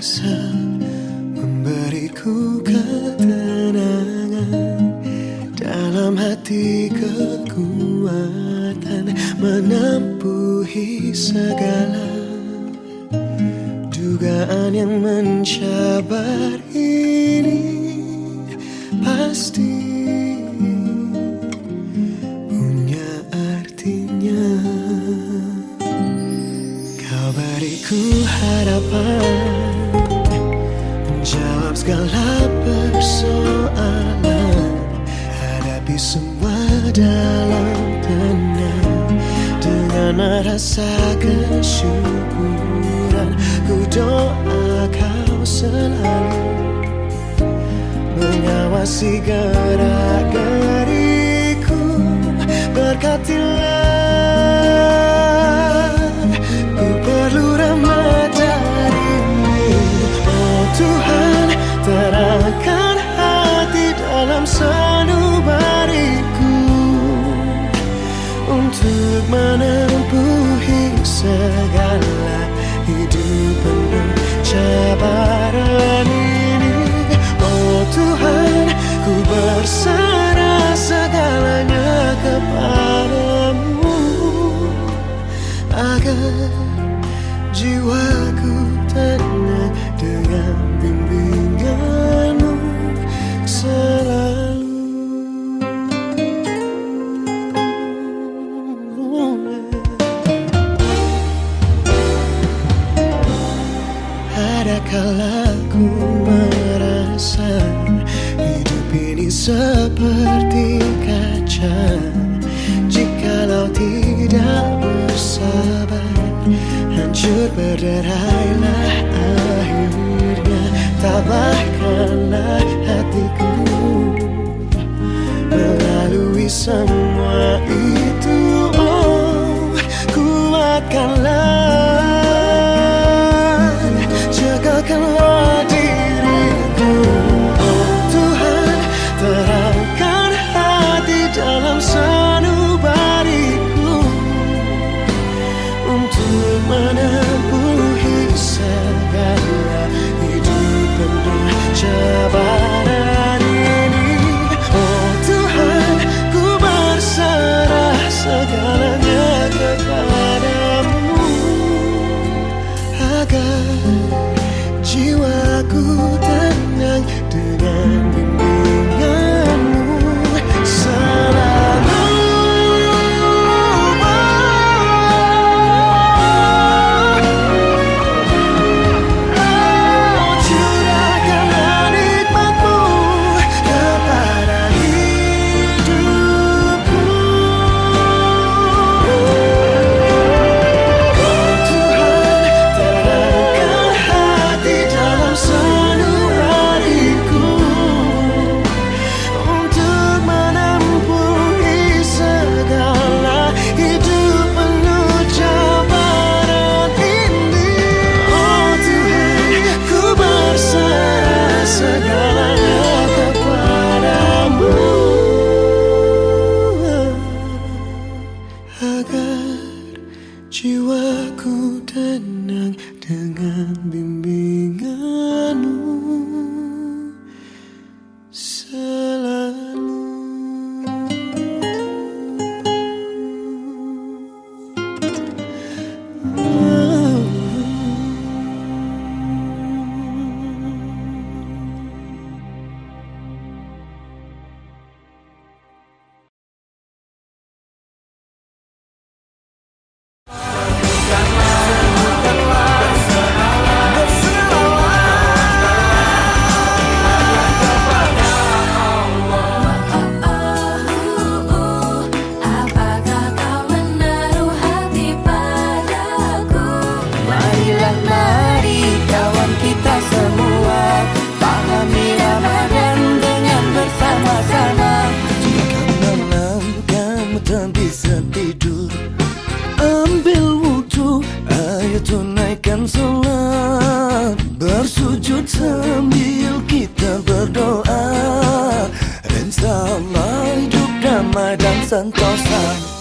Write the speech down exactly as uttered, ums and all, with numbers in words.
bisa memberiku ketenangan, dalam hati kekuatan menempuhi segala dugaan yang mencabar ini. Pasti punya artinya. Kau beriku harapan, menjawab segala persoalan, hadapi semua dalam tenang, dengan merasa kesyukuran. Ku doa kau selalu mengawasi gerak-geriku, berkatilah, ku perlu rahmat darimu. Oh Tuhan, terangkan hati dalam sanubariku, untuk menempuhi segala hidup penuh cabaran ini. Oh Tuhan, ku berserah segalanya kepadamu, agar jiwaku tenang dengan bimbinganmu selalu. Ada kala ku merasa hidup ini seperti kaca, jikalau tidak bersabar, hancur berderailah akhirnya. Tabahkanlah hatiku melalui semua itu. Oh, kuatkanlah, jagakanlah diriku. Oh Tuhan, terangkan hati dalam sanubariku, untuk menempuhi segala hidup penuh cabaran ini. Oh Tuhan, ku berserah segalanya kepadamu, agar jiwaku tenang dengan bimbinganmu selalu. Oh, curahkanlah nikmat-Mu kepada hidupku. Oh Tuhan, terangkan hati dalam sanubariku, untuk menempuhi segala hidup penuh cabaran ini. Oh Tuhan, ku berserah segalanya kepadamu, agar jiwaku tenang dengan bimbinganmu selalu. Bisa tidur, ambil wudhu, ayo tunaikan sholat, bersujud sambil kita berdoa, insya Allah hidup damai dan sentosa.